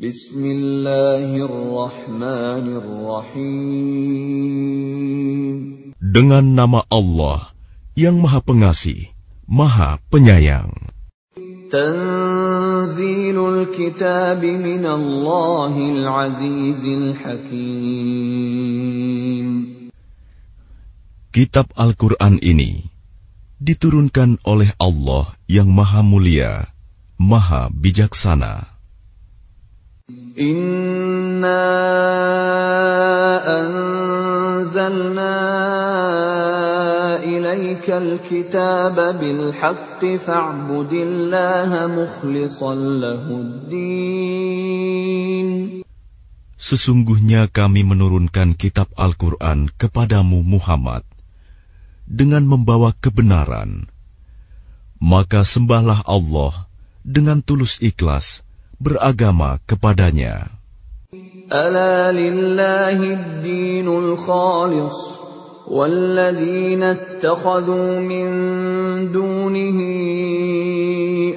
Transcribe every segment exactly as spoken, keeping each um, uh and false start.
Bismillahirrahmanirrahim. Dengan nama Allah yang Maha Pengasih, Maha Penyayang. Tanzilul kitab minallahil azizil hakim. Kitab Al-Quran ini diturunkan oleh Allah yang Maha Mulia, Maha Bijaksana. Inna anzalna ilaikal kitaba bil haqqi fa'budillaha mukhlishan lahuddin. Sesungguhnya kami menurunkan kitab Al-Quran kepadamu Muhammad dengan membawa kebenaran. Maka sembahlah Allah dengan tulus ikhlas beragama kepadanya. Ala lillahid dinul khalis walladzina ittakhadhu min dunihi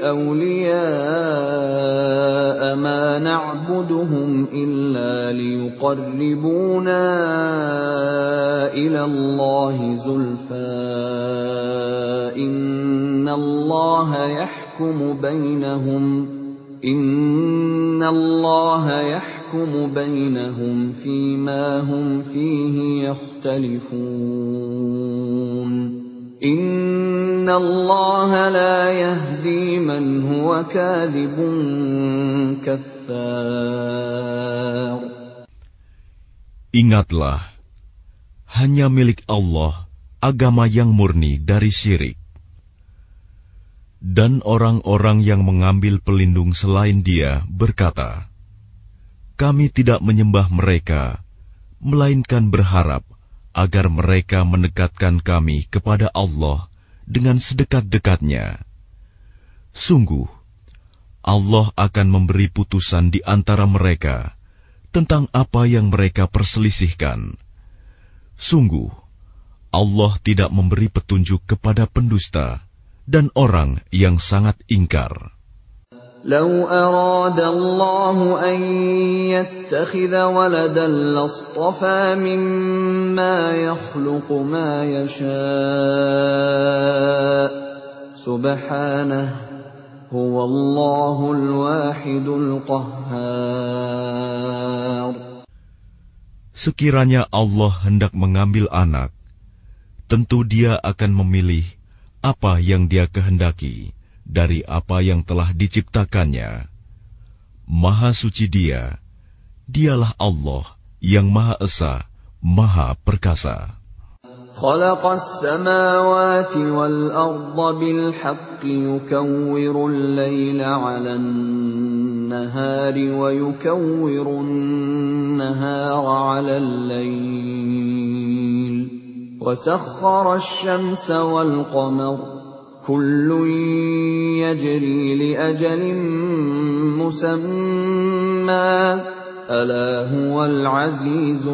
awliya'a ma na'buduhum illa liyuqarribuna ila Allahi zulfa innallaha yahkumu bainahum Inna Allah yahkumu bainahum fima hum fihi yakhtalifun. Inna Allah la yahdi man huwa kadhibun kaffar. Ingatlah, hanya milik Allah agama yang murni dari syirik. Dan orang-orang yang mengambil pelindung selain Dia berkata, kami tidak menyembah mereka, melainkan berharap agar mereka mendekatkan kami kepada Allah dengan sedekat-dekatnya. Sungguh, Allah akan memberi putusan di antara mereka tentang apa yang mereka perselisihkan. Sungguh, Allah tidak memberi petunjuk kepada pendusta dan orang yang sangat ingkar. Lau arada Allah an yattakhidha waladan lastafa mimma yakhluqu ma yasha' subhanahu huwallahul wahidul qahhar. Sekiranya Allah hendak mengambil anak, tentu Dia akan memilih apa yang Dia kehendaki dari apa yang telah diciptakannya. Maha suci Dia, Dialah Allah yang Maha Esa, Maha Perkasa. Khalaqas samawati wal arda bil haqqi yukawwirul laila 'alan nahari wa yukawwirun nahara 'alal lail. وسخر الشمس والقمر كل يجري لأجل مسمى ألا هو العزيز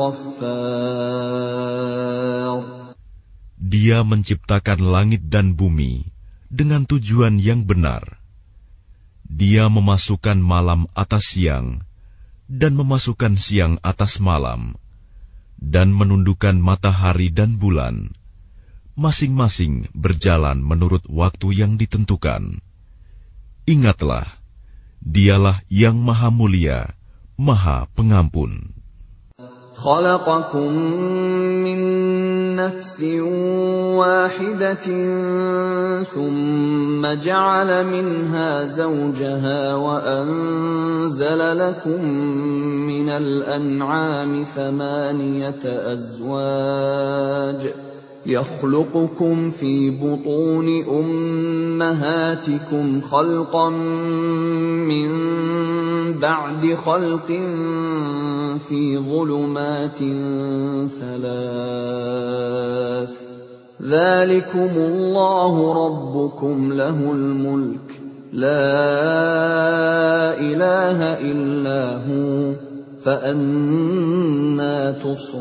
الغفار. Dia menciptakan langit dan bumi dengan tujuan yang benar. Dia memasukkan malam atas siang dan memasukkan siang atas malam, dan menundukkan matahari dan bulan, masing-masing berjalan menurut waktu yang ditentukan. Ingatlah, Dialah yang Maha Mulia, Maha Pengampun. Khalaqakum min nafsin wahidatin thumma ja'ala minha zawjaha wa anzala lakum minal an'ami thamaniyata azwaj yakhluqukum fi butuni ummahatikum khalqan min ba'di khalqin fi dhulumatin thalath. Dzalikumullahu rabbukum lahul mulk la ilaha illa hu fa anna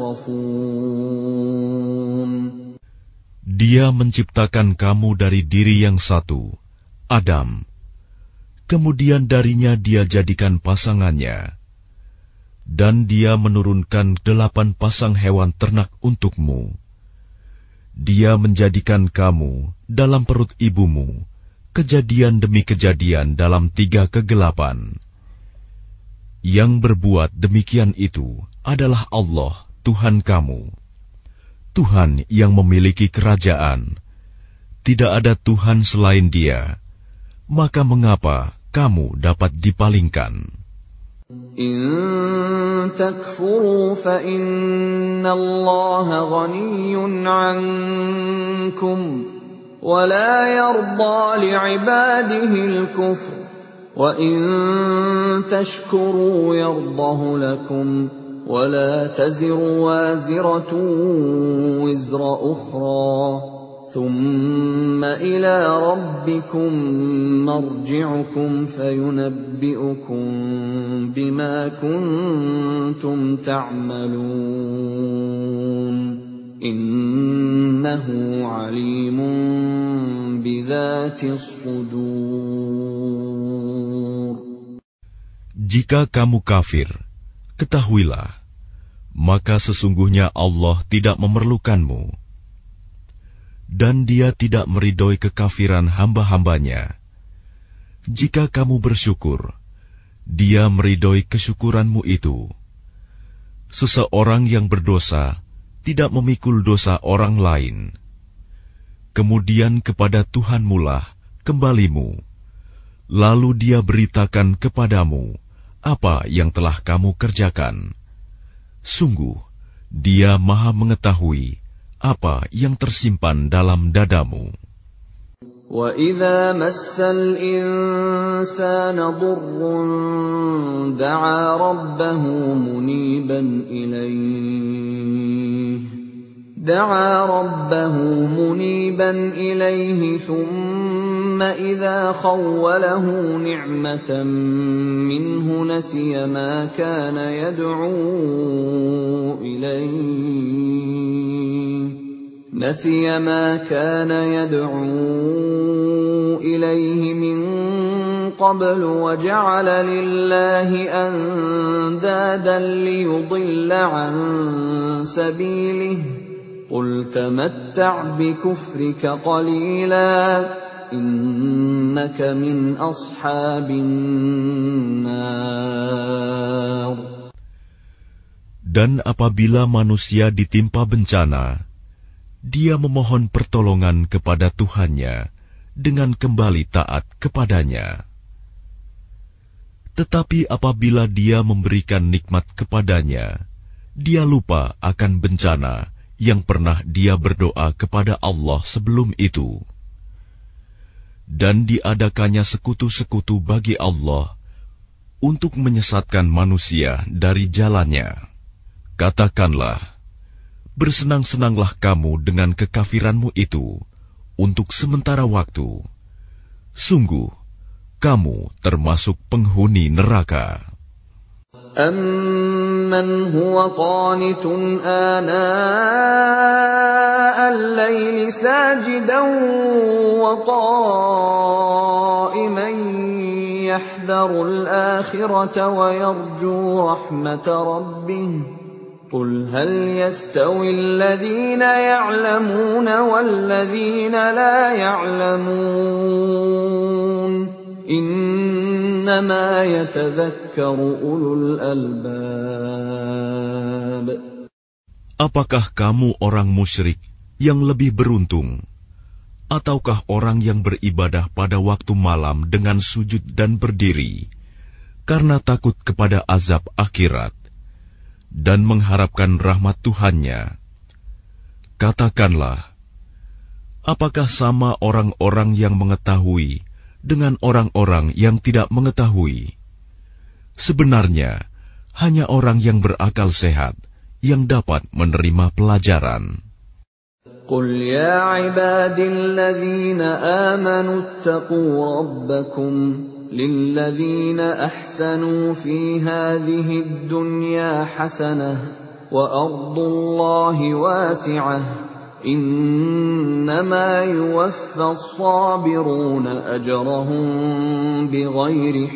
tusrafun. Dia menciptakan kamu dari diri yang satu, Adam. kemudian darinya dia jadikan pasangannya, dan dia menurunkan delapan pasang hewan ternak untukmu. Dia menjadikan kamu dalam perut ibumu kejadian demi kejadian dalam tiga kegelapan. Yang berbuat demikian itu adalah Allah, Tuhan kamu, Tuhan yang memiliki kerajaan. Tidak ada Tuhan selain Dia. Maka mengapa kamu dapat dipalingkan? In takfuru fa inna Allah ghaniyyun 'ankum wa la yarda li'ibadihi al-kufr wa in tashkuru yardahu lakum wa la taziru waziratun wizra ukhra ثم إلى ربكم مرجعكم فينبئكم بما كنتم تعملون إنه عليم بذات الصدور. Jika kamu kafir, ketahuilah, maka sesungguhnya Allah tidak memerlukanmu, dan Dia tidak meridhoi kekafiran hamba-hambanya. Jika kamu bersyukur, Dia meridhoi kesyukuranmu itu. Seseorang yang berdosa tidak memikul dosa orang lain. Kemudian kepada Tuhanmu-lah kembalimu, lalu Dia beritakan kepadamu apa yang telah kamu kerjakan. Sungguh, Dia Maha mengetahui apa yang tersimpan dalam dadamu. وَإِذَا مَسَّ الْإِنسَانَ ضُرٌّ دَعَا رَبَّهُ مُنِيبًا إِلَيْهِ دَعَا رَبَّهُ مُنِيبًا إِلَيْهِ ثُمَّ إِذَا خَوَّلَهُ نِعْمَةً مِّنْهُ نَسِيَ مَا كَانَ يَدْعُو إِلَيْهِ نسي ما كان يدعو إليه من قبل وجعل لله أندادا ليضل عن سبيله قل تمتع بكفرك قليلا إنك من أصحاب النار. Dan apabila manusia ditimpa bencana, dia memohon pertolongan kepada Tuhannya dengan kembali taat kepadanya. Tetapi apabila dia memberikan nikmat kepadanya, dia lupa akan bencana yang pernah dia berdoa kepada Allah sebelum itu. Dan diadakannya sekutu-sekutu bagi Allah untuk menyesatkan manusia dari jalannya. Katakanlah, bersenang-senanglah kamu dengan kekafiranmu itu untuk sementara waktu. Sungguh, kamu termasuk penghuni neraka. أَمَّنْ هُوَ قَانِتٌ آنَاءَ اللَّيْلِ سَاجِدًا وَقَائِمًا يَحْذَرُ الْآخِرَةَ وَيَرْجُو رَحْمَةَ رَبِّهِ قُلْ هَلْ يَسْتَوِي الَّذِينَ يَعْلَمُونَ وَالَّذِينَ لَا يَعْلَمُونَ إِنَّمَا يَتَذَكَّرُ أُولُو الْأَلْبَابِ. Apakah kamu orang musyrik yang lebih beruntung, ataukah orang yang beribadah pada waktu malam dengan sujud dan berdiri karena takut kepada azab akhirat dan mengharapkan rahmat Tuhannya? Katakanlah, apakah sama orang-orang yang mengetahui dengan orang-orang yang tidak mengetahui? Sebenarnya, hanya orang yang berakal sehat yang dapat menerima pelajaran. قُلْ يَا عِبَادِي الَّذِينَ آمَنُوا اتَّقُوا رَبَّكُمْ لِلَّذِينَ أَحْسَنُوا فِي هَذِهِ الدُّنْيَا حَسَنَةٌ وَأَرْضُ اللَّهِ وَاسِعَةٌ Innama yuwaffas sabiruna ajrahum bighairi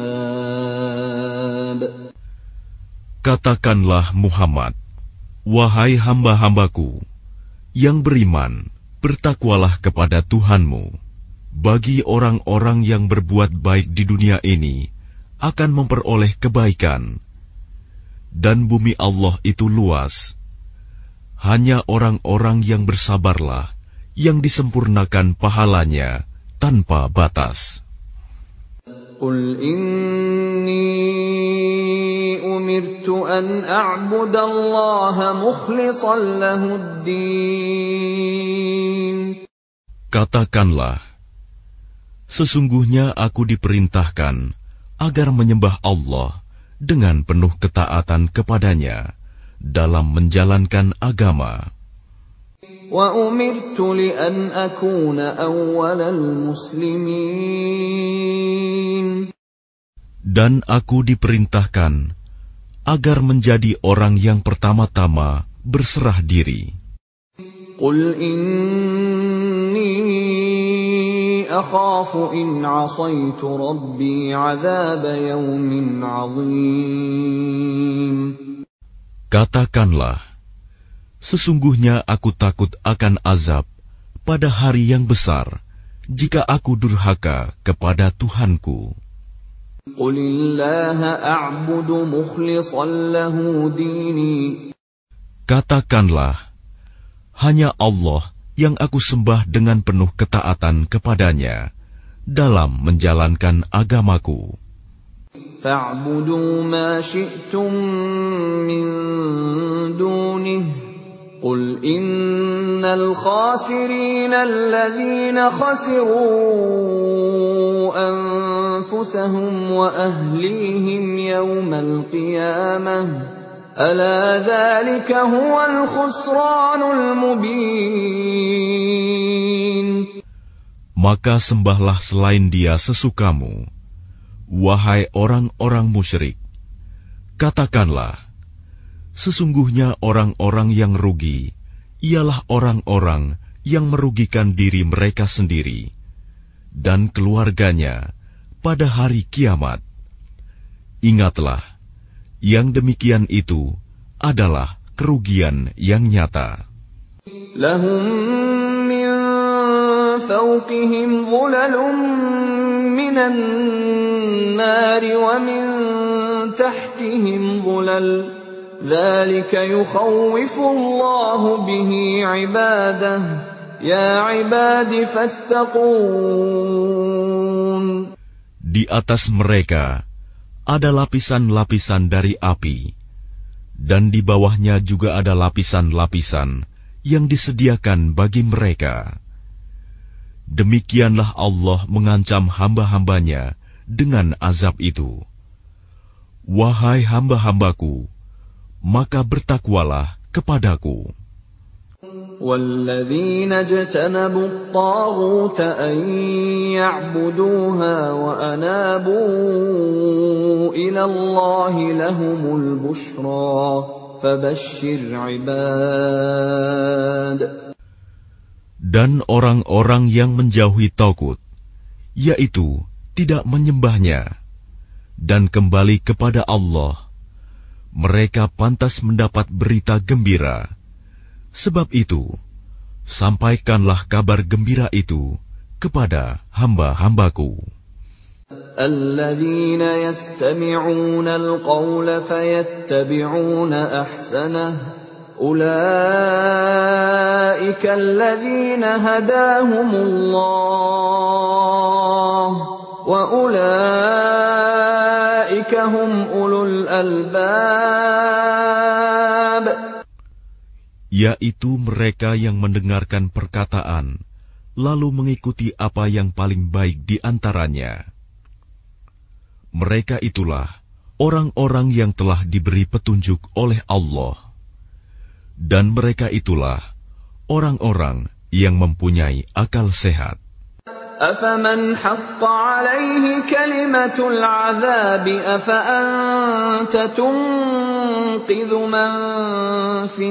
hisab. Katakanlah Muhammad, wahai hamba-hambaku yang beriman, bertakwalah kepada Tuhanmu. Bagi orang-orang yang berbuat baik di dunia ini akan memperoleh kebaikan. Dan bumi Allah itu luas. Hanya orang-orang yang bersabarlah yang disempurnakan pahalanya tanpa batas. Qul inni umirtu an a'budallaha mukhlishan lahud-din. Katakanlah, sesungguhnya aku diperintahkan agar menyembah Allah dengan penuh ketaatan kepadanya dalam menjalankan agama. Wa umirtu li an akuna awwalal muslimin. Dan aku diperintahkan agar menjadi orang yang pertama-tama berserah diri. Qul inni akhafu in 'asaitu rabbi 'adzab yawmin 'adzim. Katakanlah, sesungguhnya aku takut akan azab pada hari yang besar jika aku durhaka kepada Tuhanku. Qulillaha a'budu mukhlishan lahu dini. Katakanlah, hanya Allah yang aku sembah dengan penuh ketaatan kepadanya dalam menjalankan agamaku. Fa'budu ma syi'tum min dunihi. Qul innal khasirina alladhina khasiru anfusahum wa ahlihim yawmal qiyamah. Ala dhalika huwal khusranul mubin. Maka sembahlah selain Dia sesukamu, wahai orang-orang musyrik. Katakanlah, sesungguhnya orang-orang yang rugi ialah orang-orang yang merugikan diri mereka sendiri dan keluarganya pada hari kiamat. Ingatlah, yang demikian itu adalah kerugian yang nyata. Lahum min fawqihim dhulalun minan nari wa min tahtihim dhulal. Dzalika yukhawwifu Allahu bihi 'ibadah. Ya 'ibadi fattaqun. Di atas mereka ada lapisan-lapisan dari api, dan di bawahnya juga ada lapisan-lapisan yang disediakan bagi mereka. Demikianlah Allah mengancam hamba-hambanya dengan azab itu. Wahai hamba-hambaku, maka bertakwalah kepadaku. وَالَّذِينَ اجْتَنَبُوا الطَّاغُوتَ أَن يَعْبُدُوهَا وَأَنَابُوا إِلَى اللَّهِ لَهُمُ الْبُشْرَى فَبَشِّرْ عِبَادِ. Dan orang-orang yang menjauhi tagut, yaitu tidak menyembahnya, dan kembali kepada Allah, mereka pantas mendapat berita gembira. Sebab itu, sampaikanlah kabar gembira itu kepada hamba-hambaku. Alladzina yastami'una al-qawla fayattabi'una ahsanah. Ulaika alladzina hadahumullah wa ulaika hum ulul albab. Yaitu mereka yang mendengarkan perkataan, lalu mengikuti apa yang paling baik di antaranya. Mereka itulah orang-orang yang telah diberi petunjuk oleh Allah. Dan mereka itulah orang-orang yang mempunyai akal sehat. أَفَمَنْ حَقَّ عَلَيْهِ كَلِمَةُ الْعَذَابِ أَفَأَنْتَ تُنْقِذُ ينقذ من في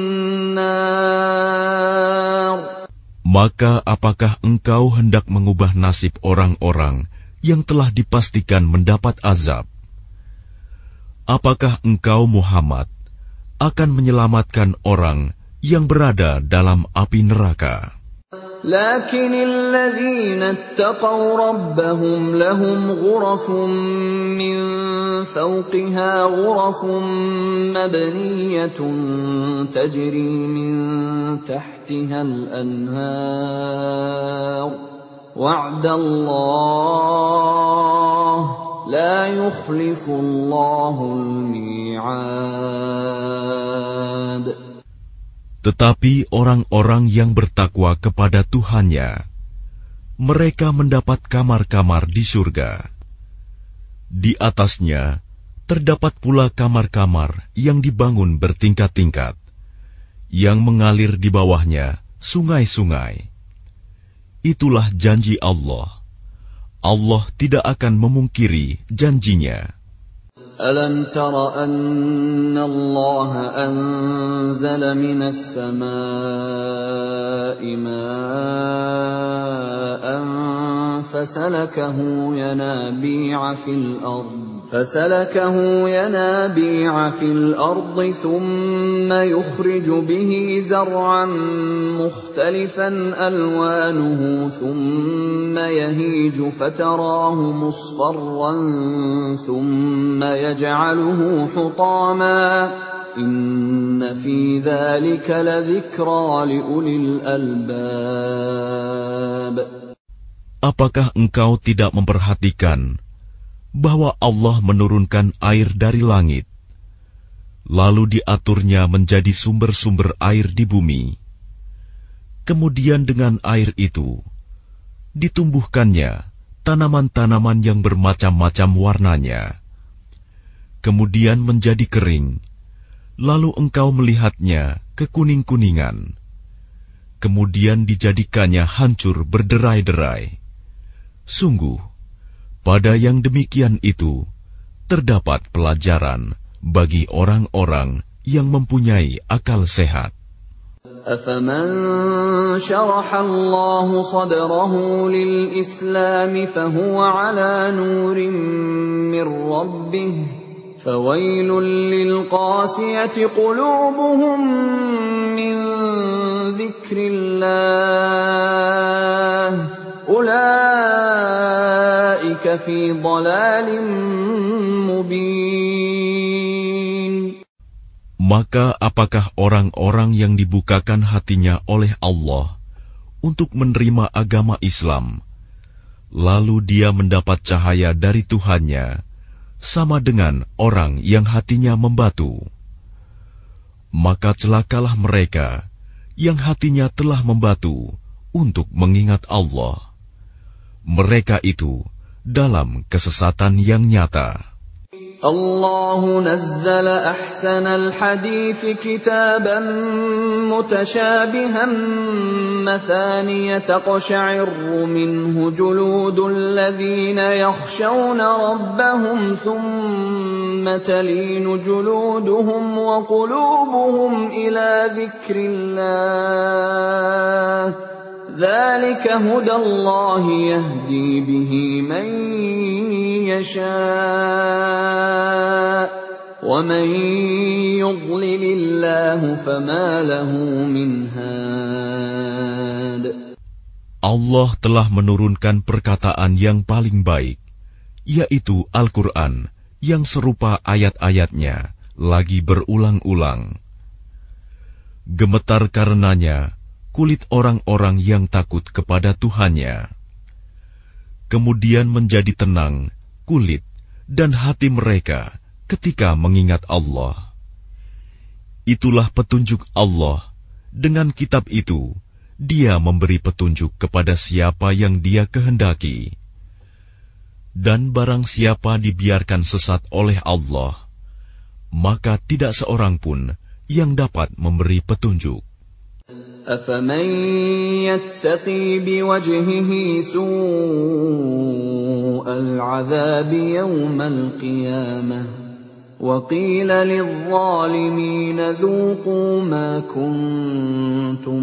النار. Maka apakah engkau hendak mengubah nasib orang-orang yang telah dipastikan mendapat azab? Apakah engkau Muhammad akan menyelamatkan orang yang berada dalam api neraka? لكن الذين اتقوا ربهم لهم غرف من فوقها غرف مبنية تجري من تحتها الأنهار وعد الله لا يخلف الله الميعاد. Tetapi orang-orang yang bertakwa kepada Tuhannya, mereka mendapat kamar-kamar di surga. Di atasnya terdapat pula kamar-kamar yang dibangun bertingkat-tingkat, yang mengalir di bawahnya sungai-sungai. Itulah janji Allah. Allah tidak akan memungkiri janjinya. ألم تر أن الله أنزل من السماء ماء فسلكه ينابيع في الأرض فسلكه ينابيع في الأرض ثم يخرج به زرعا مختلفا ألوانه ثم يهيج فتراه مصفرا ثم يجعله حطاما إن في ذلك لذكرى لأولي الألباب. Apakah engkau tidak memperhatikan bahwa Allah menurunkan air dari langit, lalu diaturnya menjadi sumber-sumber air di bumi. Kemudian dengan air itu ditumbuhkannya tanaman-tanaman yang bermacam-macam warnanya. Kemudian menjadi kering, lalu engkau melihatnya kekuning-kuningan. Kemudian dijadikannya hancur berderai-derai. Sungguh, pada yang demikian itu terdapat pelajaran bagi orang-orang yang mempunyai akal sehat. أفمن شرح الله صدره للإسلام فهو على نور من ربه فويل للقاسية قلوبهم من ذكر الله أولئك في ضلال مبين. Maka apakah orang-orang yang dibukakan hatinya oleh Allah untuk menerima agama Islam, lalu dia mendapat cahaya dari Tuhannya, sama dengan orang yang hatinya membatu? Maka celakalah mereka yang hatinya telah membatu untuk mengingat Allah. Mereka itu dalam kesesatan yang nyata. الله نزل أحسن الحديث كتابا متشابها مثانية تقشعر منه جلود الذين يخشون ربهم ثم تلين جلودهم وقلوبهم إلى ذكر الله ذلك هدى الله يهدي به من يشاء ومن يضلل الله فما له من هاد. Allah telah menurunkan perkataan yang paling baik, yaitu Al-Quran yang serupa ayat-ayatnya lagi berulang-ulang. Gemetar karenanya kulit orang-orang yang takut kepada Tuhannya. Kemudian menjadi tenang kulit dan hati mereka ketika mengingat Allah. Itulah petunjuk Allah. Dengan kitab itu, Dia memberi petunjuk kepada siapa yang Dia kehendaki. Dan barang siapa dibiarkan sesat oleh Allah, maka tidak seorang pun yang dapat memberi petunjuk. أفمن يتقي بوجهه سوء العذاب يوم القيامة وَقِيلَ لِلظَّالِمِينَ ذُوقُوا مَا كُنتُمْ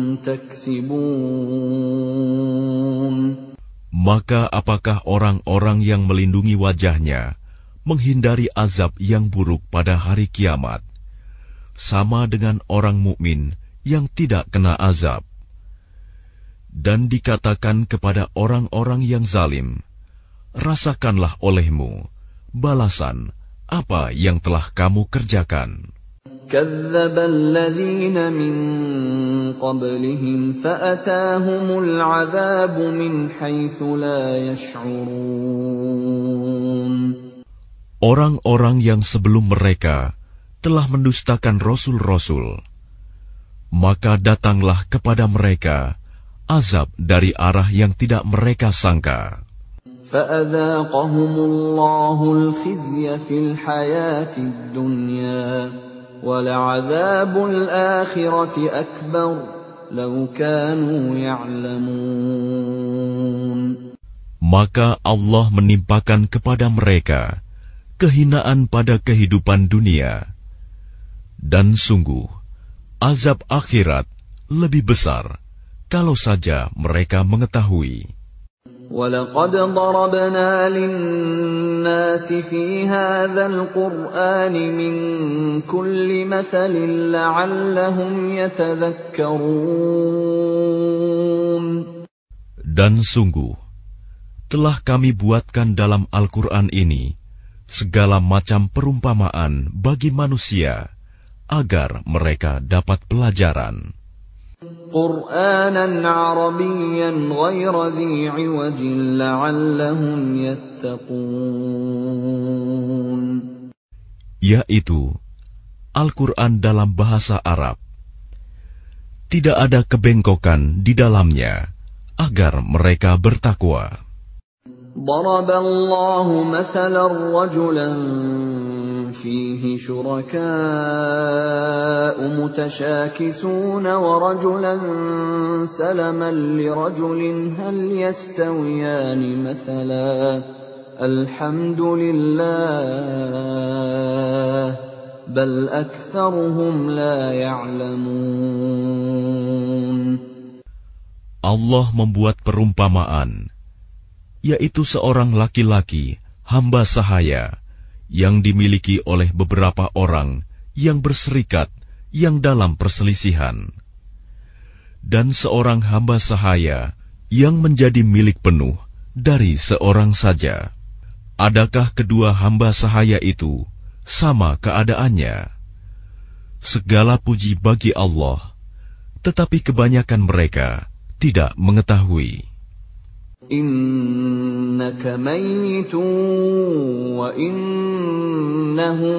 تَكْسِبُونَ. Maka apakah orang-orang yang melindungi wajahnya menghindari azab yang buruk pada hari kiamat, sama dengan orang mukmin yang tidak kena azab? Dan dikatakan kepada orang-orang yang zalim, rasakanlah olehmu balasan apa yang telah kamu kerjakan. كَذَّبَ الَّذِينَ مِن قَبْلِهِمْ فَأَتَاهُمُ الْعَذَابُ مِنْ حَيْثُ لَا يَشْعُرُونَ. Orang-orang yang sebelum mereka telah mendustakan rasul-rasul, maka datanglah kepada mereka azab dari arah yang tidak mereka sangka. فَأَذَاقَهُمُ اللَّهُ الْخِزْيَ فِي الْحَيَاةِ الدُّنْيَا وَلَعَذَابُ الْآخِرَةِ أَكْبَرُ لَوْ كَانُوا يَعْلَمُونَ. Maka Allah menimpakan kepada mereka kehinaan pada kehidupan dunia, dan sungguh azab akhirat lebih besar kalau saja mereka mengetahui. وَلَقَدْ ضَرَبْنَا لِلنَّاسِ فِي هَذَا الْقُرْآنِ مِنْ كُلِّ مَثَلٍ لَعَلَّهُمْ يَتَذَكَّرُونَ. Dan sungguh telah kami buatkan dalam Al-Quran ini segala macam perumpamaan bagi manusia agar mereka dapat pelajaran. قُرْآنًا عَرَبِيًّا غَيْرَ ذِي عِوَجٍ لَعَلَّهُمْ يَتَّقُونَ. Yaitu Al-Quran dalam bahasa Arab, tidak ada kebengkokan di dalamnya agar mereka bertakwa. ضَرَبَ اللَّهُ مَثَلًا رَجُلًا فِيهِ شُرَكَاءُ مُتَشَاكِسُونَ وَرَجُلًا سَلَمًا لِرَجُلٍ هَلْ يَسْتَوِيَانِ مَثَلًا الْحَمْدُ لِلَّهِ بَلْ أَكْثَرُهُمْ لَا يَعْلَمُونَ. Allah membuat perumpamaan, yaitu seorang laki-laki hamba sahaya yang dimiliki oleh beberapa orang yang berserikat yang dalam perselisihan, dan seorang hamba sahaya yang menjadi milik penuh dari seorang saja. Adakah kedua hamba sahaya itu sama keadaannya? Segala puji bagi Allah, tetapi kebanyakan mereka tidak mengetahui. إِنَّكَ مَيِّتٌ وَإِنَّهُم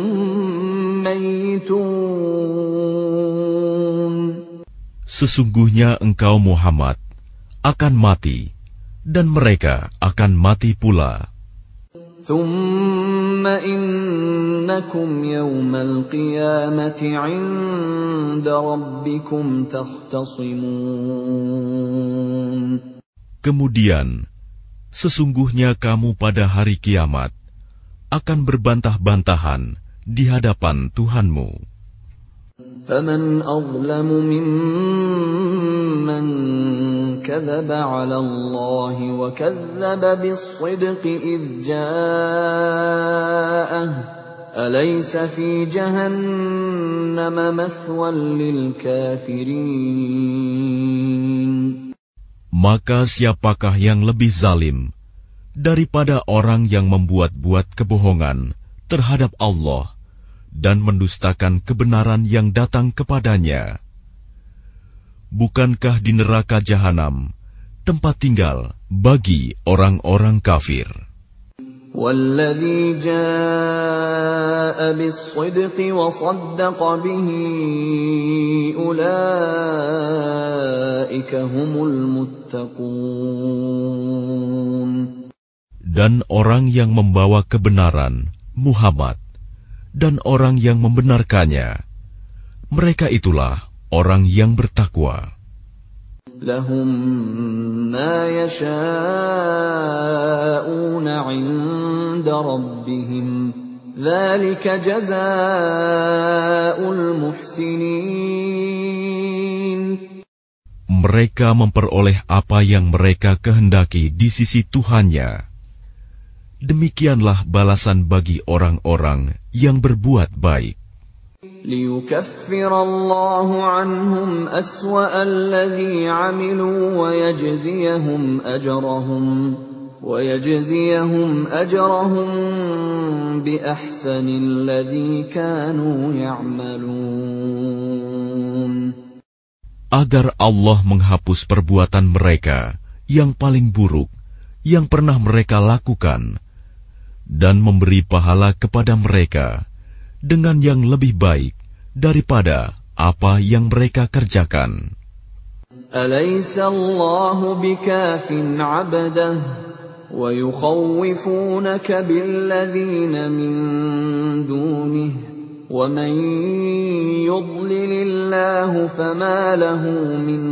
مَّيِّتُونَ. Sesungguhnya engkau Muhammad akan mati, dan mereka akan mati pula. ثُمَّ إِنَّكُمْ يَوْمَ الْقِيَامَةِ عِندَ رَبِّكُمْ تَخْتَصِمُونَ. Kemudian, sesungguhnya kamu pada hari kiamat akan berbantah-bantahan di hadapan Tuhanmu. فَمَنْ أَظْلَمُ مِمَّنْ كَذَبَ عَلَى اللَّهِ وَكَذَّبَ بِالصِّدْقِ إِذْ جَاءَهُ أَلَيْسَ فِي جَهَنَّمَ مَثْوًى لِلْكَافِرِينَ. Maka siapakah yang lebih zalim daripada orang yang membuat-buat kebohongan terhadap Allah dan mendustakan kebenaran yang datang kepadanya? Bukankah di neraka jahanam tempat tinggal bagi orang-orang kafir? وَالَّذِي جَاءَ بِالصِّدْقِ وَصَدَّقَ بِهِ أُولَئِكَ هُمُ الْمُتَّقُونَ. Dan orang yang membawa kebenaran, Muhammad, dan orang yang membenarkannya, mereka itulah orang yang bertakwa. لَهُم مَّا يَشَاءُونَ عِندَ رَبِّهِمْ ذلك جزاء المحسنين. Mereka memperoleh apa yang mereka kehendaki di sisi Tuhannya. Demikianlah balasan bagi orang-orang yang berbuat baik. ليكفر الله عنهم أسوأ الذي عملوا ويجزيهم أجرهم ويجزيهم أجرهم بأحسن الذي كانوا يعملون. Agar Allah menghapus perbuatan mereka yang paling buruk yang pernah mereka lakukan dan memberi pahala kepada mereka dengan yang lebih baik daripada apa yang mereka kerjakan. Alaysa Allahu bikafin 'abdahu wa yukhawifunaka billadzina min dunihi wa man yudlilillahu fama lahu min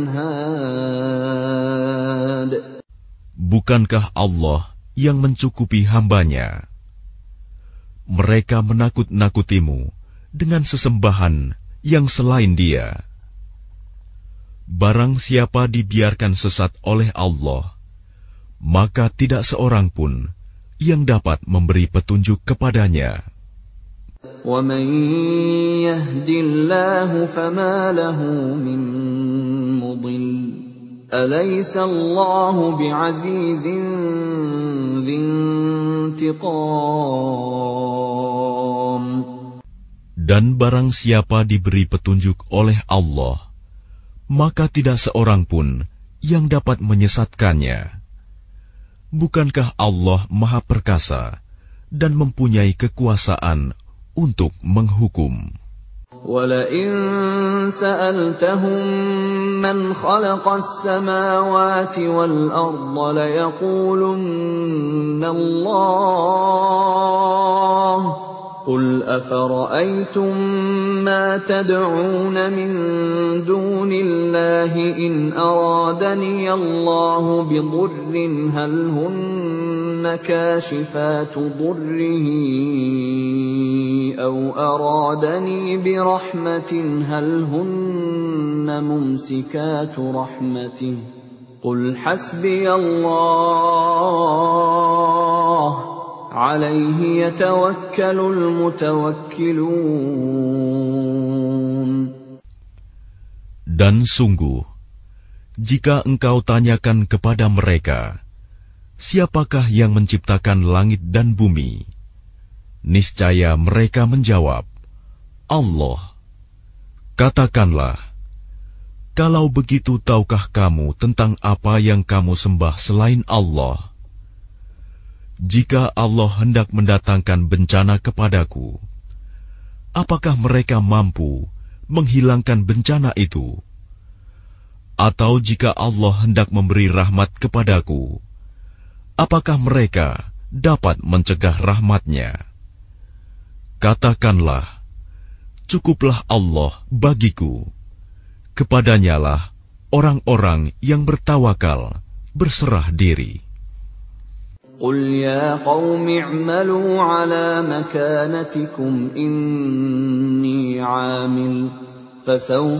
had. Bukankah Allah yang mencukupi hambanya? Mereka menakut-nakutimu dengan sesembahan yang selain Dia. Barang siapa dibiarkan sesat oleh Allah, maka tidak seorang pun yang dapat memberi petunjuk kepadanya. وَمَن يَهْدِ اللَّهُ فَمَا لَهُ مِن مُّضِلٍّ أَلَيْسَ اللَّهُ بِعَزِيزٍ ذِي انتِقَامٍ. Dan barang siapa diberi petunjuk oleh Allah, maka tidak seorang pun yang dapat menyesatkannya. Bukankah Allah Maha Perkasa dan mempunyai kekuasaan untuk menghukum? وَلَئِن سَأَلْتَهُم مَّنْ خَلَقَ السَّمَاوَاتِ وَالْأَرْضَ لَيَقُولُنَّ اللَّهُ قُلْ أَفَرَأَيْتُم مَّا تَدْعُونَ مِن دُونِ اللَّهِ إِنْ أَرَادَنِيَ اللَّهُ بِضُرٍّ هَلْ هُنَّ كَاشِفَاتُ ضُرِّهِ أَوْ أَرَادَنِي بِرَحْمَةٍ هَلْ هُنَّ مُمْسِكَاتُ رَحْمَتِهِ قُلْ حَسْبِيَ اللَّهُ عَلَيْهِ يَتَوَكَّلُ الْمُتَوَكِّلُونَ. Dan sungguh, jika engkau tanyakan kepada mereka, siapakah yang menciptakan langit dan bumi? Niscaya mereka menjawab, Allah. Katakanlah, kalau begitu tahukah kamu tentang apa yang kamu sembah selain Allah? Jika Allah hendak mendatangkan bencana kepadaku, apakah mereka mampu menghilangkan bencana itu? Atau jika Allah hendak memberi rahmat kepadaku, apakah mereka dapat mencegah rahmat-Nya? Katakanlah, cukuplah Allah bagiku. Kepadanyalah orang-orang yang bertawakal berserah diri. قُلْ يَا قَوْمِ اعْمَلُوا عَلَى مَكَانَتِكُمْ إِنِّي عَامِلٌ فَسَوْفَ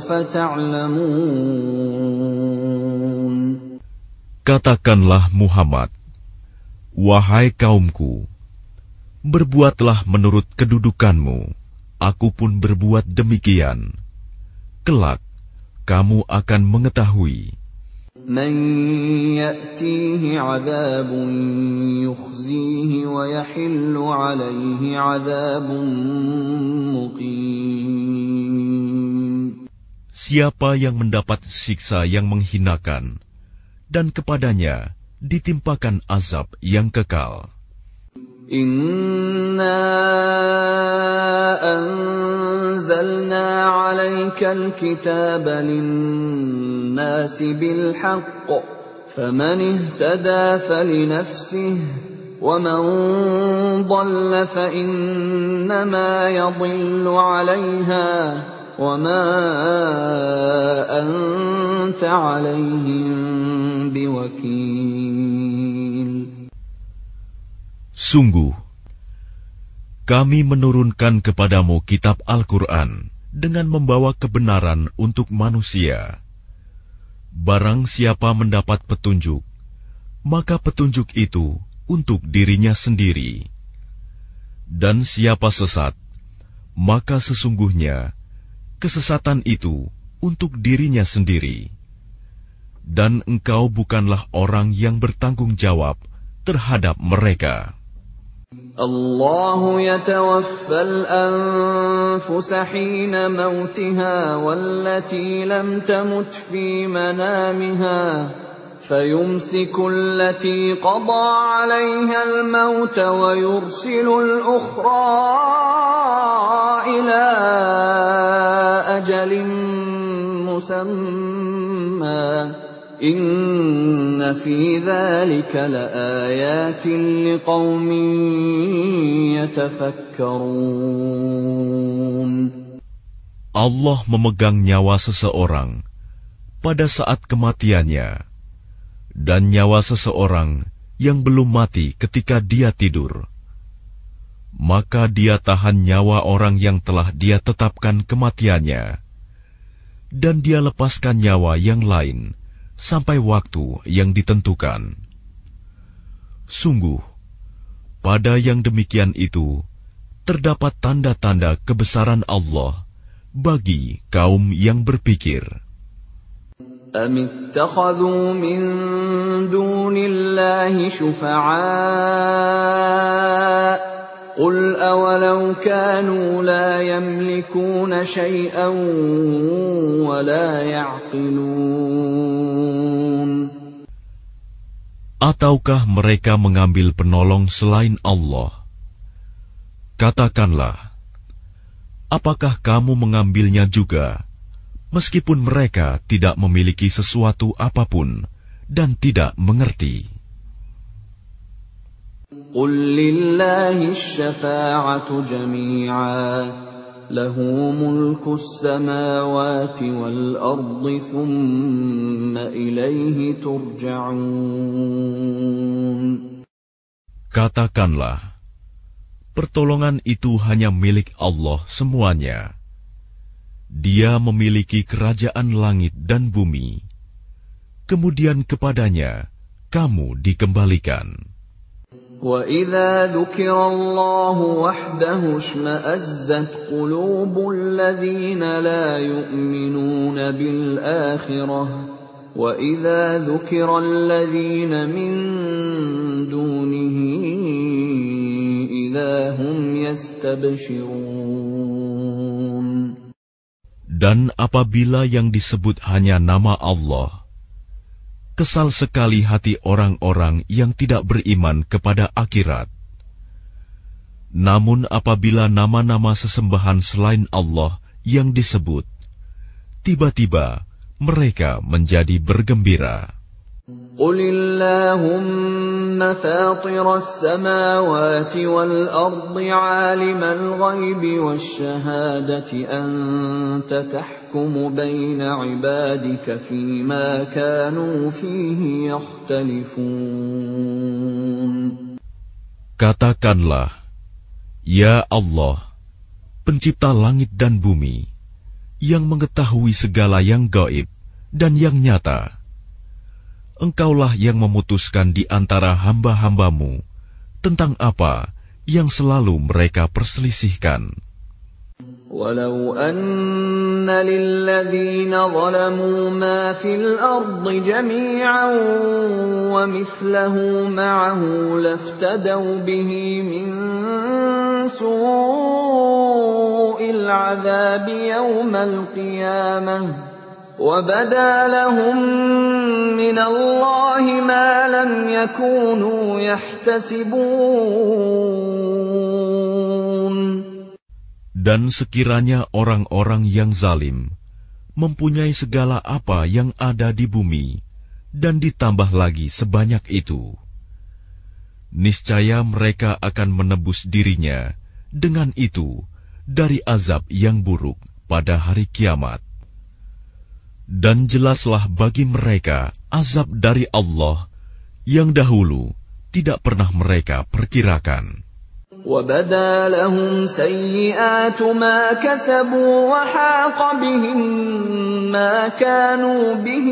تَعْلَمُونَ. Katakanlah Muhammad, wahai kaumku, berbuatlah menurut kedudukanmu, aku pun berbuat demikian. Kelak, kamu akan mengetahui. مَن يَأْتِيهِ عَذَابٌ يُخْزِيهِ وَيَحِلُّ عَلَيْهِ عَذَابٌ مُقِيمٌ. Siapa yang mendapat siksa yang menghinakan, dan kepadanya ditimpakan azab yang kekal. Inna anzalna 'alaikal kitaba lin-nasi bil haqq faman ihtada falinafsihi wa man dhalla fa innama yadhillu 'alayha wa ma anta 'alayhim biwakil. Sungguh, Kami menurunkan kepadamu kitab Al-Quran dengan membawa kebenaran untuk manusia. Barang siapa mendapat petunjuk, maka petunjuk itu untuk dirinya sendiri. Dan siapa sesat, maka sesungguhnya kesesatan itu untuk dirinya sendiri. Dan engkau bukanlah orang yang bertanggung jawab terhadap mereka. الله يتوفى الأنفس حين موتها والتي لم تمت في منامها فيمسك التي قضى عليها الموت ويرسل الأخرى إلى أجل مسمى إن في ذلك لآيات لقوم يتفكرون. Allah memegang nyawa seseorang pada saat kematiannya, dan nyawa seseorang yang belum mati ketika dia tidur. Maka dia tahan nyawa orang yang telah dia tetapkan kematiannya, dan dia lepaskan nyawa yang lain sampai waktu yang ditentukan. Sungguh, pada yang demikian itu terdapat tanda-tanda kebesaran Allah bagi kaum yang berpikir. أَمِ اتَّخَذُوا مِن دُونِ اللَّهِ شُفَعَاءَ قُلْ أَوَلَوْ كَانُوا لَا يَمْلِكُونَ شَيْئًا وَلَا يَعْقِلُونَ. Ataukah mereka mengambil penolong selain Allah? Katakanlah, apakah kamu mengambilnya juga, meskipun mereka tidak memiliki sesuatu apapun dan tidak mengerti? قُلْ لِلَّهِ الشَّفَاعَةُ جَمِيعًا لَهُ مُلْكُ السَّمَاوَاتِ وَالْأَرْضِ ثُمَّ إِلَيْهِ تُرْجَعُونَ. Katakanlah, pertolongan itu hanya milik Allah semuanya. Dia memiliki kerajaan langit dan bumi. Kemudian kepadanya kamu dikembalikan. وَإِذَا ذُكِرَ اللَّهُ وَحْدَهُ اشْمَأَزَّتْ قُلُوبُ الَّذِينَ لَا يُؤْمِنُونَ بِالْآخِرَةِ وَإِذَا ذُكِرَ الَّذِينَ مِن دُونِهِ إِذَا هُمْ يَسْتَبْشِرُونَ. Dan apabila yang disebut hanya nama Allah, kesal sekali hati orang-orang yang tidak beriman kepada akhirat. Namun apabila nama-nama sesembahan selain Allah yang disebut, tiba-tiba mereka menjadi bergembira. قُلِ اللَّهُمَّ فَاطِرَ السَّمَاوَاتِ وَالْأَرْضِ عَالِمَ الْغَيْبِ وَالشَّهَادَةِ أَنْتَ تَحْكُمُ بَيْنَ عِبَادِكَ فِيمَا كَانُوا فِيهِ يَخْتَلِفُونَ. Katakanlah, Ya Allah, pencipta langit dan bumi, yang mengetahui segala yang gaib dan yang nyata, Engkaulah yang memutuskan di antara hamba-hambamu tentang apa yang selalu mereka perselisihkan. وَلَوْ أَنَّ لِلَّذِينَ ظَلَمُوا مَا فِي الْأَرْضِ جَمِيعًا وَمِثْلَهُ مَعَهُ لَافْتَدَوْا بِهِ مِنْ سُوءِ الْعَذَابِ يَوْمَ الْقِيَامَةِ وَبَدَا لَهُم مِّنَ اللَّهِ مَا لَمْ يَكُونُوا يَحْتَسِبُونَ. Dan sekiranya orang-orang yang zalim mempunyai segala apa yang ada di bumi dan ditambah lagi sebanyak itu, niscaya mereka akan menebus dirinya dengan itu dari azab yang buruk pada hari kiamat. Dan jelaslah bagi mereka azab dari Allah yang dahulu tidak pernah mereka perkirakan. وَبَدَا لَهُمْ سَيِّئَاتُ مَا كَسَبُوا وَحَاقَ بِهِم مَّا كَانُوا بِهِ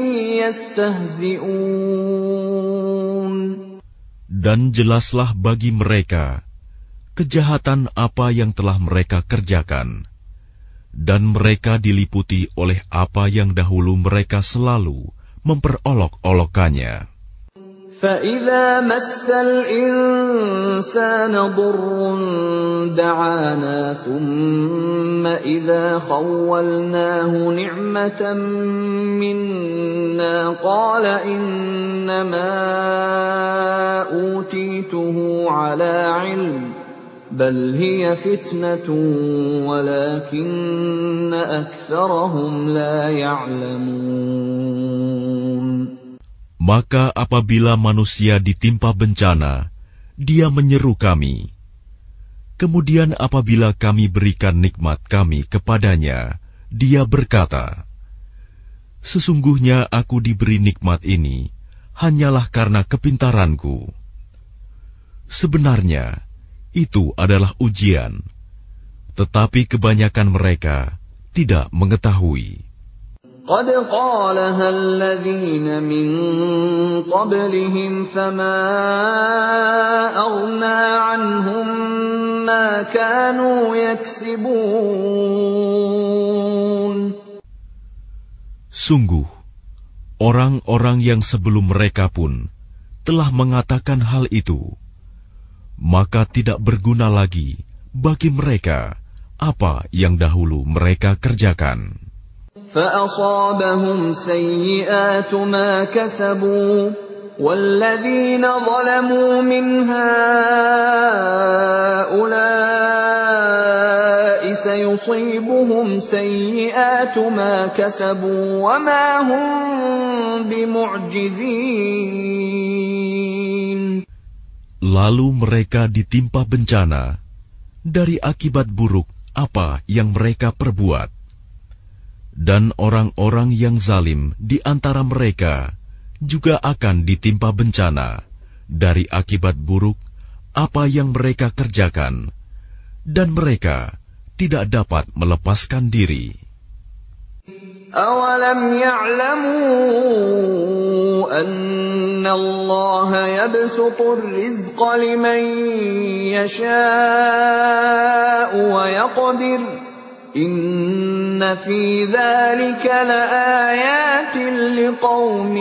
يَسْتَهْزِئُونَ. Dan jelaslah bagi mereka kejahatan apa yang telah mereka kerjakan, dan mereka diliputi oleh apa yang dahulu mereka selalu memperolok-olokkannya. فَإِذَا مَسَّ الْإِنسَانَ ضُرٌّ دَعَانَا ثُمَّ إِذَا خَوَّلْنَاهُ نِعْمَةً مِنَّا قَالَ إِنَّمَا أُوتِيتُهُ عَلَى عِلْمٍ بَلْ هِيَ فِتْنَةٌ وَلَكِنَّ أَكْثَرَهُمْ لَا يَعْلَمُونَ. Maka apabila manusia ditimpa bencana, dia menyeru kami. Kemudian apabila kami berikan nikmat kami kepadanya, dia berkata, sesungguhnya aku diberi nikmat ini hanyalah karena kepintaranku. Sebenarnya, itu adalah ujian, tetapi kebanyakan mereka tidak mengetahui. قَدْ قَالَهَا الَّذِينَ مِن قَبْلِهِمْ فَمَا أَغْنَىٰ عَنْهُم مَّا كَانُوا يَكْسِبُونَ. Sungguh, orang-orang yang sebelum mereka pun telah mengatakan hal itu, maka tidak berguna lagi bagi mereka apa yang dahulu mereka kerjakan. فَأَصَابَهُمْ سَيِّئَاتُ مَا كَسَبُوا وَالَّذِينَ ظَلَمُوا مِنْ هَٰؤُلَاءِ سَيُصِيبُهُمْ سَيِّئَاتُ مَا كَسَبُوا وَمَا هُمْ بِمُعْجِزِينَ. Lalu mereka ditimpa bencana dari akibat buruk apa yang mereka perbuat. Dan orang-orang yang zalim di antara mereka juga akan ditimpa bencana dari akibat buruk apa yang mereka kerjakan, dan mereka tidak dapat melepaskan diri. أَوَلَمْ يَعْلَمُوا أَنَّ اللَّهَ يَبْسُطُ الرِّزْقَ لِمَن يَشَاءُ وَيَقْدِرُ إِنَّ فِي ذَلِكَ لَآيَاتٍ لِقَوْمٍ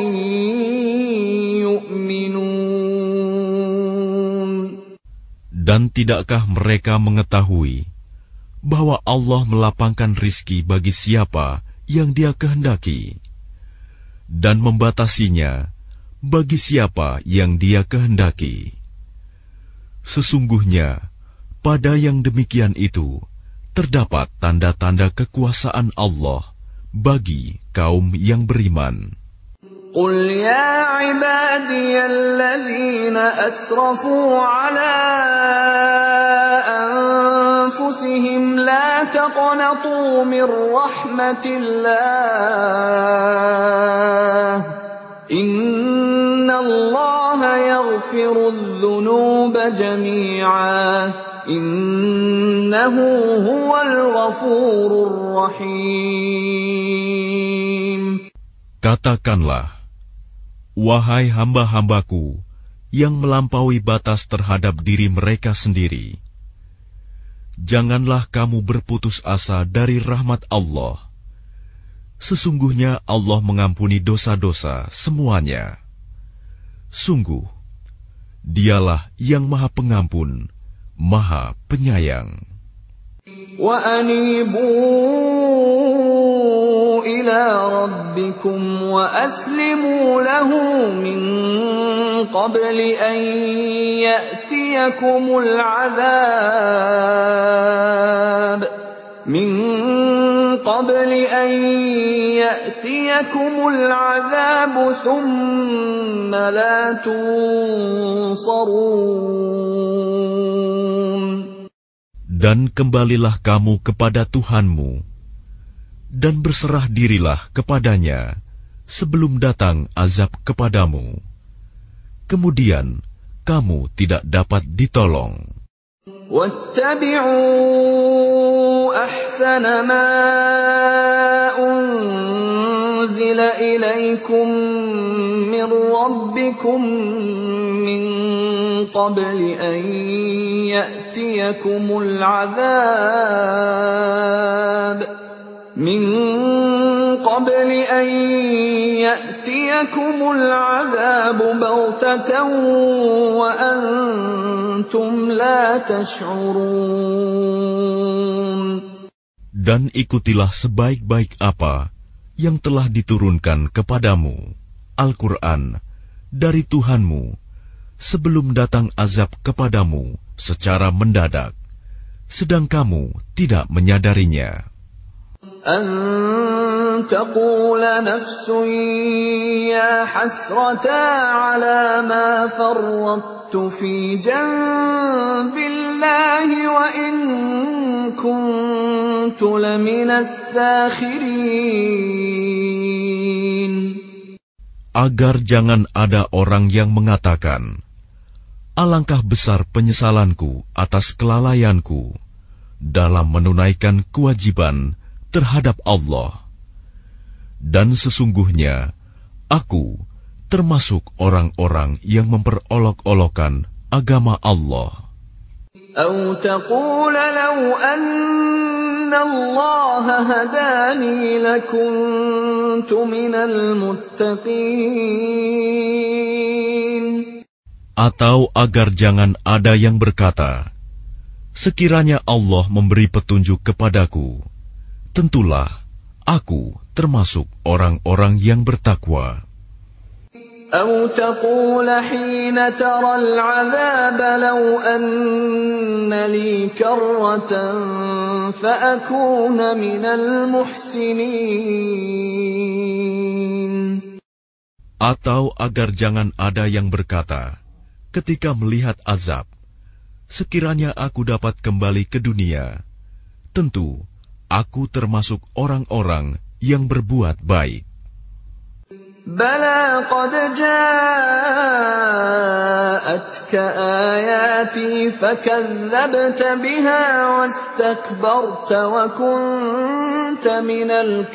يُؤْمِنُونَ. Dan tidakkah mereka mengetahui bahwa Allah melapangkan rizki bagi siapa yang Dia kehendaki, dan membatasinya bagi siapa yang Dia kehendaki? Sesungguhnya pada yang demikian itu terdapat tanda-tanda kekuasaan Allah bagi kaum yang beriman. قُلْ يَا عِبَادِيَ الَّذِينَ أَسْرَفُوا عَلَىٰ أَنفُسِهِمْ لَا تَقْنَطُوا مِن رَّحْمَةِ اللَّهِ إِنَّ اللَّهَ يَغْفِرُ الذُّنُوبَ جَمِيعًا إِنَّهُ هُوَ الْغَفُورُ الرَّحِيمُ. Katakanlah, wahai hamba-hambaku yang melampaui batas terhadap diri mereka sendiri, janganlah kamu berputus asa dari rahmat Allah. Sesungguhnya Allah mengampuni dosa-dosa semuanya. Sungguh, Dialah yang Maha Pengampun, Maha Penyayang. وَأَنِيبُوا إِلَىٰ رَبِّكُمْ وَأَسْلِمُوا لَهُ مِن قَبْلِ أَن يَأْتِيَكُمُ الْعَذَابُ مِن قَبْلِ أَن يَأْتِيَكُمُ الْعَذَابُ ثُمَّ لَا تُنصَرُونَ. Dan kembalilah kamu kepada Tuhanmu, dan berserah dirilah kepadanya sebelum datang azab kepadamu. Kemudian kamu tidak dapat ditolong. وَاتَّبِعُوا أَحْسَنَ مَا أُنزِلَ إِلَيْكُم مِّن رَّبِّكُم مِّن قَبْلِ أَن يَأْتِيَكُمُ الْعَذَابُ مِن قَبْلِ أَن يَأْتِيَكُمُ الْعَذَابُ بَغْتَةً وَأَنتُمْ لَا تَشْعُرُونَ. Dan ikutilah sebaik-baik apa yang telah diturunkan kepadamu, Al-Quran, dari Tuhanmu, sebelum datang azab kepadamu secara mendadak, sedang kamu tidak menyadarinya. أَن تَقُولَ نَفْسٌ يَا حَسْرَتَا عَلَى مَا فَرَّطتُ فِي جَنبِ اللَّهِ وَإِن كُنتُ لَمِنَ السَّاخِرِينَ. Agar jangan ada orang yang mengatakan, alangkah besar penyesalanku atas kelalaianku dalam menunaikan kewajiban terhadap Allah. Dan sesungguhnya, aku termasuk orang-orang yang memperolok-olokkan agama Allah. أَوْ تَقُولَ لَوْ أَنَّ اللَّهَ هَدَانِي لَكُنتُ مِنَ الْمُتَّقِينَ. Atau agar jangan ada yang berkata, sekiranya Allah memberi petunjuk kepadaku, tentulah aku termasuk orang-orang yang bertakwa. أَوْ تَقُولَ حِينَ تَرَى الْعَذَابَ لَوْ أَنَّ لِي كَرَّةً فَأَكُونَ مِنَ الْمُحْسِنِينَ. Atau agar jangan ada yang berkata, ketika melihat azab, sekiranya aku dapat kembali ke dunia, tentu aku termasuk orang-orang yang berbuat baik. بَلَىٰ قَدْ جَاءَتْكَ آيَاتِي فَكَذَّبْتَ بِهَا وَاسْتَكْبَرْتَ وَكُنتَ مِنَ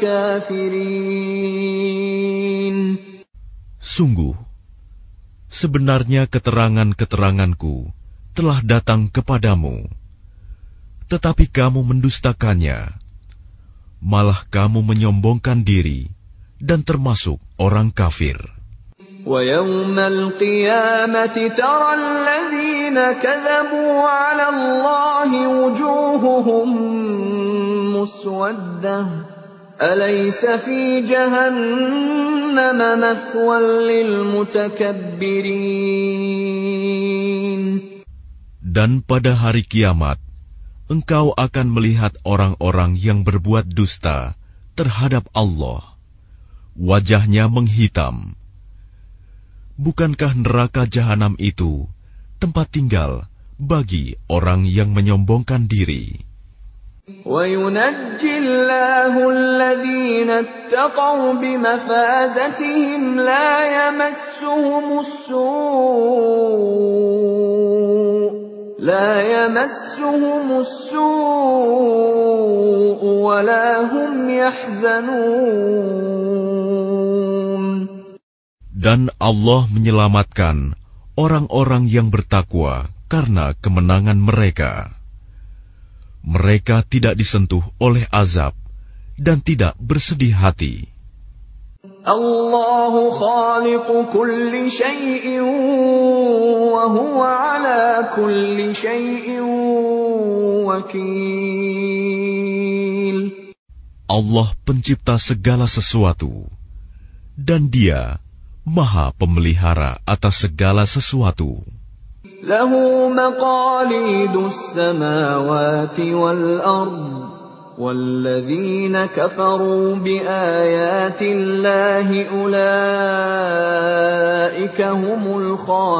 الْكَافِرِينَ. Sungguh, sebenarnya keterangan-keteranganku telah datang kepadamu, tetapi kamu mendustakannya, malah kamu menyombongkan diri dan termasuk orang kafir. وَيَوْمَ الْقِيَامَةِ تَرَى الَّذِينَ كَذَبُوا عَلَى اللَّهِ وُجُوهُهُم مُّسْوَدَّةٌ أَلَيْسَ فِي جَهَنَّمَ مَثْوًى لِّلْمُتَكَبِّرِينَ. Dan pada hari kiamat, engkau akan melihat orang-orang yang berbuat dusta terhadap Allah. Wajahnya menghitam. Bukankah neraka jahanam itu tempat tinggal bagi orang yang menyombongkan diri? وَيُنَجِّي اللَّهُ الَّذِينَ اتَّقَوْا بِمَفَازَتِهِمْ لَا يَمَسُّهُمُ السُّوءُ لَا يَمَسُّهُمُ السُّوءُ وَلَا هُمْ يَحْزَنُونَ. Dan Allah menyelamatkan orang-orang yang bertakwa karena kemenangan mereka. Mereka tidak disentuh oleh azab dan tidak bersedih hati. Allahu khaliqu kulli syai'in wa huwa ala kulli syai'in wakil. Allah pencipta segala sesuatu, dan Dia Maha pemelihara atas segala sesuatu. Lahu maqalidus samawati wal ard, walladzina kafaru biayatillahi ulaika humul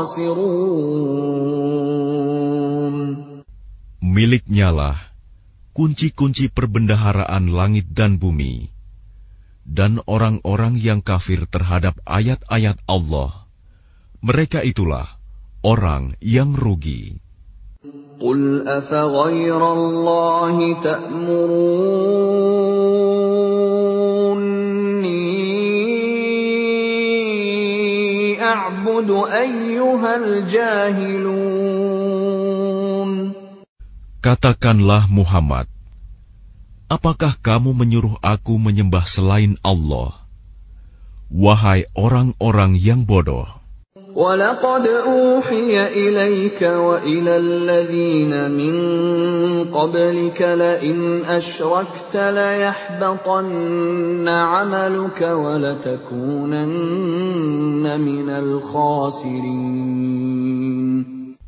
khasirun. Miliknyalah kunci-kunci perbendaharaan langit dan bumi. Dan orang-orang yang kafir terhadap ayat-ayat Allah, mereka itulah orang yang rugi. قُلْ أَفَغَيْرَ اللَّهِ تَأْمُرُونِّي أَعْبُدُ أَيُّهَا الْجَاهِلُونَ. Katakanlah Muhammad, apakah kamu menyuruh aku menyembah selain Allah? Wahai orang-orang yang bodoh. وَلَقَدْ أُوحِيَ إِلَيْكَ وَإِلَى الَّذِينَ مِن قَبْلِكَ لَئِنْ أَشْرَكْتَ لَيَحْبَطَنَّ عَمَلُكَ وَلَتَكُونَنَّ مِنَ الْخَاسِرِينَ.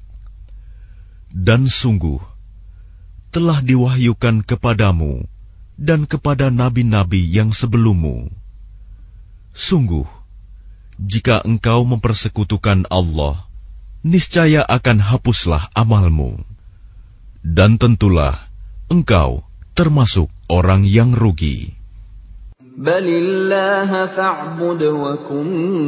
Dan sungguh, telah diwahyukan kepadamu dan kepada nabi-nabi yang sebelummu. Sungguh, jika engkau mempersekutukan Allah, niscaya akan hapuslah amalmu. Dan tentulah engkau termasuk orang yang rugi. Balillaha fa'bud wa kun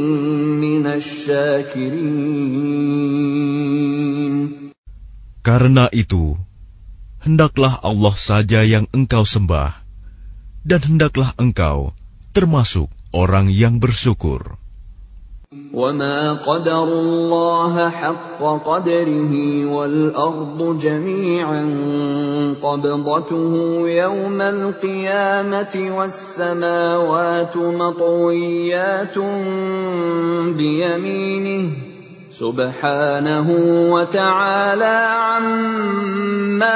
minasyakirin. Karena itu, hendaklah Allah saja yang engkau sembah, dan hendaklah engkau termasuk orang yang bersyukur. وَمَا قَدَرُوا اللَّهَ حَقَّ قَدْرِهِ وَالْأَرْضُ جَمِيعًا قَبْضَتُهُ يَوْمَ الْقِيَامَةِ وَالسَّمَاوَاتُ مَطْوِيَّاتٌ بِيَمِينِهِ سُبْحَانَهُ وَتَعَالَى عَمَّا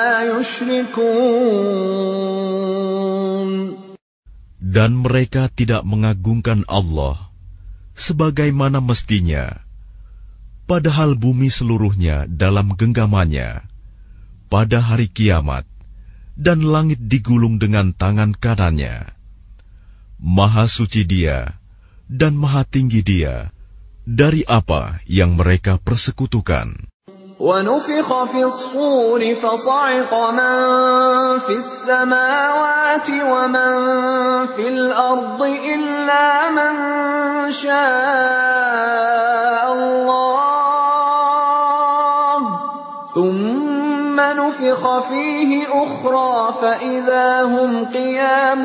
يُشْرِكُونَ. Dan mereka tidak mengagungkan Allah sebagaimana mestinya, padahal bumi seluruhnya dalam genggamannya pada hari kiamat, dan langit digulung dengan tangan kanannya. Maha suci Dia dan maha tinggi Dia dari apa yang mereka persekutukan. وَنُفِخَ فِي الصُّورِ فَصَعِقَ مَن فِي السَّمَاوَاتِ وَمَن فِي الْأَرْضِ إِلَّا مَن شَاءَ اللَّهُ ثُمَّ نُفِخَ فِيهِ أُخْرَىٰ فَإِذَا هُمْ قِيَامٌ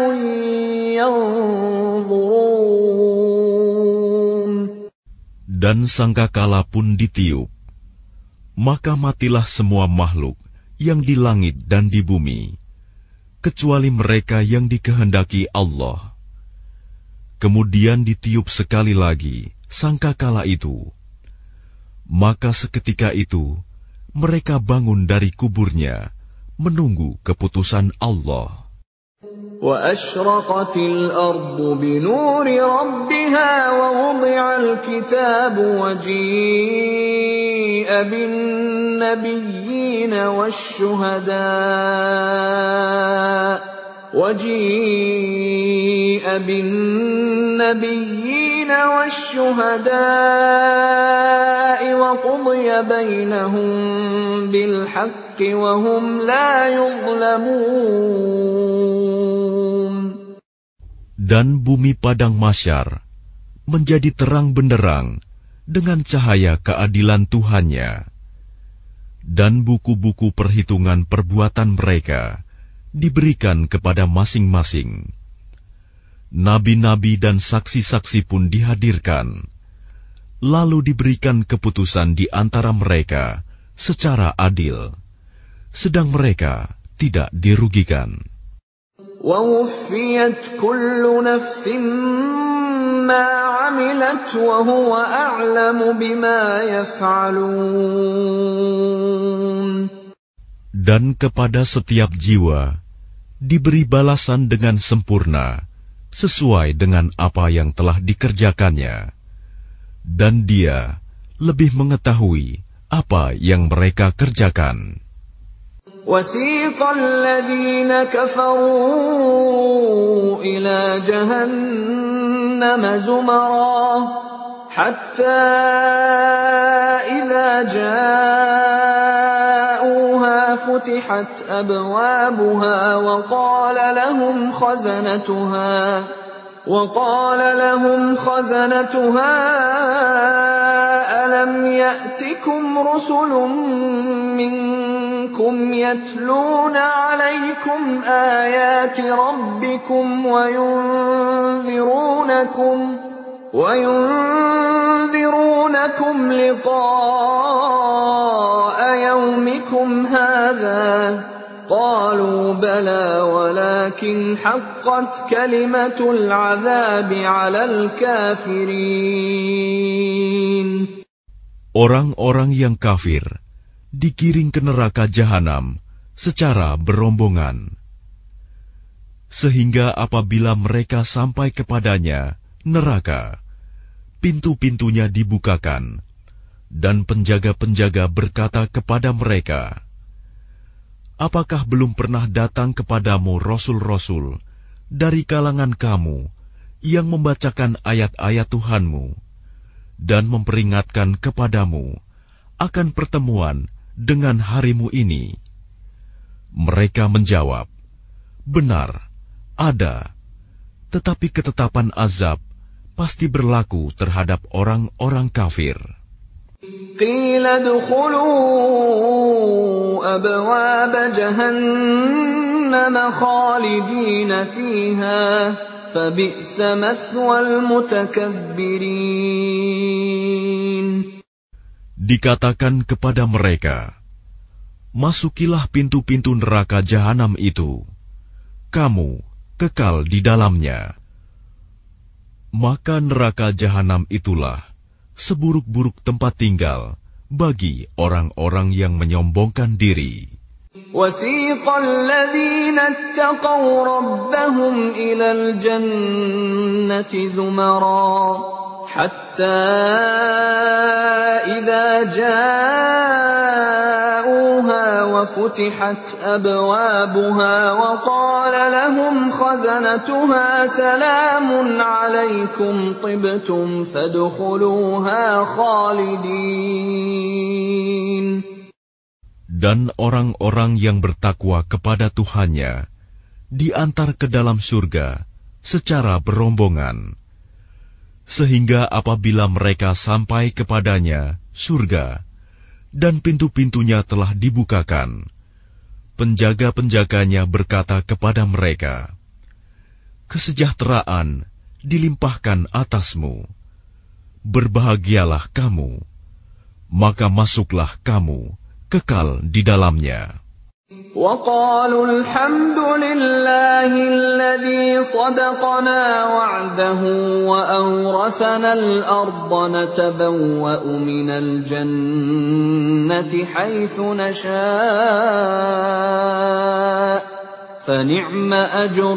يَنظُرُونَ. Dan sangkakala pun ditiup, maka matilah semua makhluk yang di langit dan di bumi, kecuali mereka yang dikehendaki Allah. Kemudian ditiup sekali lagi sangkakala itu, maka seketika itu mereka bangun dari kuburnya, menunggu keputusan Allah. وَأَشْرَقَتِ الْأَرْضُ بِنُورِ رَبِّهَا وَوُضِعَ الْكِتَابُ وَجِيءَ بِالنَّبِيِّينَ وَالشُّهَدَاءِ وَجِيءَ بِالنَّبِيِّينَ وَالشُّهَدَاءِ وَقُضِيَ بَيْنَهُم بِالْحَقِّ وَهُمْ لَا يُظْلَمُونَ. Dan bumi padang mahsyar menjadi terang benderang dengan cahaya keadilan Tuhannya, dan buku-buku perhitungan perbuatan mereka diberikan kepada masing-masing. Nabi-nabi dan saksi-saksi pun dihadirkan, lalu diberikan keputusan di antara mereka secara adil, sedang mereka tidak dirugikan. وَوُفِّيَتْ كُلُّ نَفْسٍ مَّا عَمِلَتْ وَهُوَ أَعْلَمُ بِمَا يَفْعَلُونَ. Dan kepada setiap jiwa diberi balasan dengan sempurna sesuai dengan apa yang telah dikerjakannya, dan Dia lebih mengetahui apa yang mereka kerjakan. وَسِيقَ الَّذِينَ كَفَرُوا إِلَى جَهَنَّمَ زُمَرًا حَتَّى إِذَا جَاءُوهَا فُتِحَتْ أَبْوَابُهَا وَقَالَ لَهُمْ خَزَنَتُهَا وَقَالَ لَهُمْ خَزَنَتُهَا أَلَمْ يَأْتِكُمْ رُسُلٌ مِّنكُمْ منكم يتلون عليكم آيات ربكم وينذرونكم وينذرونكم لقاء يومكم هذا قالوا بلى ولكن حقت كلمة العذاب على الكافرين. Orang-orang yang kafir digiring ke neraka jahanam secara berombongan, sehingga apabila mereka sampai kepadanya, neraka, pintu-pintunya dibukakan, dan penjaga-penjaga berkata kepada mereka, apakah belum pernah datang kepadamu rasul-rasul dari kalangan kamu yang membacakan ayat-ayat Tuhanmu dan memperingatkan kepadamu akan pertemuan dengan harimu ini? Mereka menjawab, benar, ada, tetapi ketetapan azab pasti berlaku terhadap orang-orang kafir. Qila dukhulu abwab jahannam khalidina fiha fabi'sa mathwal mutakabbirin. Dikatakan kepada mereka, masukilah pintu-pintu neraka jahanam itu, kamu kekal di dalamnya. Maka neraka jahanam itulah seburuk-buruk tempat tinggal bagi orang-orang yang menyombongkan diri. وَسِيقَ الَّذِينَ اتَّقَوْا رَبَّهُمْ إِلَى الْجَنَّةِ زُمَرًا حَتَّى إِذَا جَاءُوهَا وَفُتِحَتْ أَبْوَابُهَا وَقَالَ لَهُمْ خَزَنَتُهَا سَلَامٌ عَلَيْكُمْ طِبْتُمْ فَادْخُلُوهَا خَالِدِينَ. Dan orang-orang yang bertakwa kepada Tuhannya diantar ke dalam surga secara berombongan, sehingga apabila mereka sampai kepadanya, surga, dan pintu-pintunya telah dibukakan, penjaga-penjaganya berkata kepada mereka, kesejahteraan dilimpahkan atasmu, berbahagialah kamu, maka masuklah kamu kekal di dalamnya. وَقَالُوا الْحَمْدُ لِلَّهِ الَّذِي صَدَقَنَا وَعْدَهُ وَأَوْرَثَنَا الْأَرْضَ نَتَبَوَّأُ مِنَ الْجَنَّةِ حَيْثُ نَشَاءُ فَنِعْمَ أَجْرُ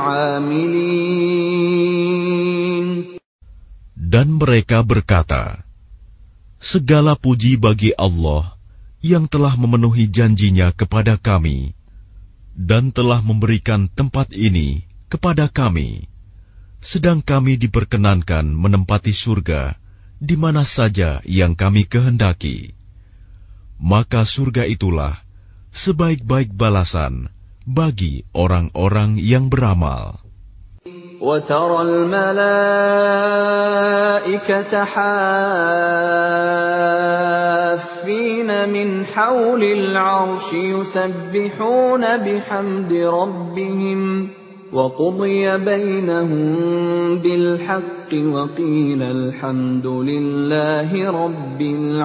الْعَامِلِينَ. Dan mereka berkata, segala puji bagi Allah yang telah memenuhi janjinya kepada kami dan telah memberikan tempat ini kepada kami, sedang kami diperkenankan menempati surga di mana saja yang kami kehendaki. Maka surga itulah sebaik-baik balasan bagi orang-orang yang beramal. وَتَرَى الْمَلَائِكَةَ حَافِّينَ مِنْ حَوْلِ الْعَرْشِ يُسَبِّحُونَ بِحَمْدِ رَبِّهِمْ وَقُضِيَ بَيْنَهُم بِالْحَقِّ وَقِيلَ الْحَمْدُ لِلَّهِ رَبِّ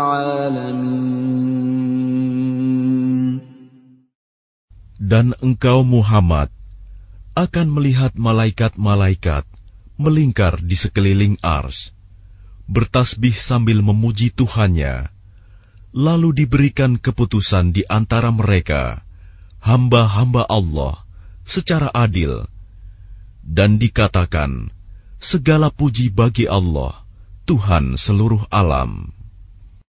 الْعَالَمِينَ. Dan engkau Muhammad akan melihat malaikat-malaikat melingkar di sekeliling ars, bertasbih sambil memuji Tuhannya, lalu diberikan keputusan di antara mereka, hamba-hamba Allah, secara adil, dan dikatakan, segala puji bagi Allah, Tuhan seluruh alam.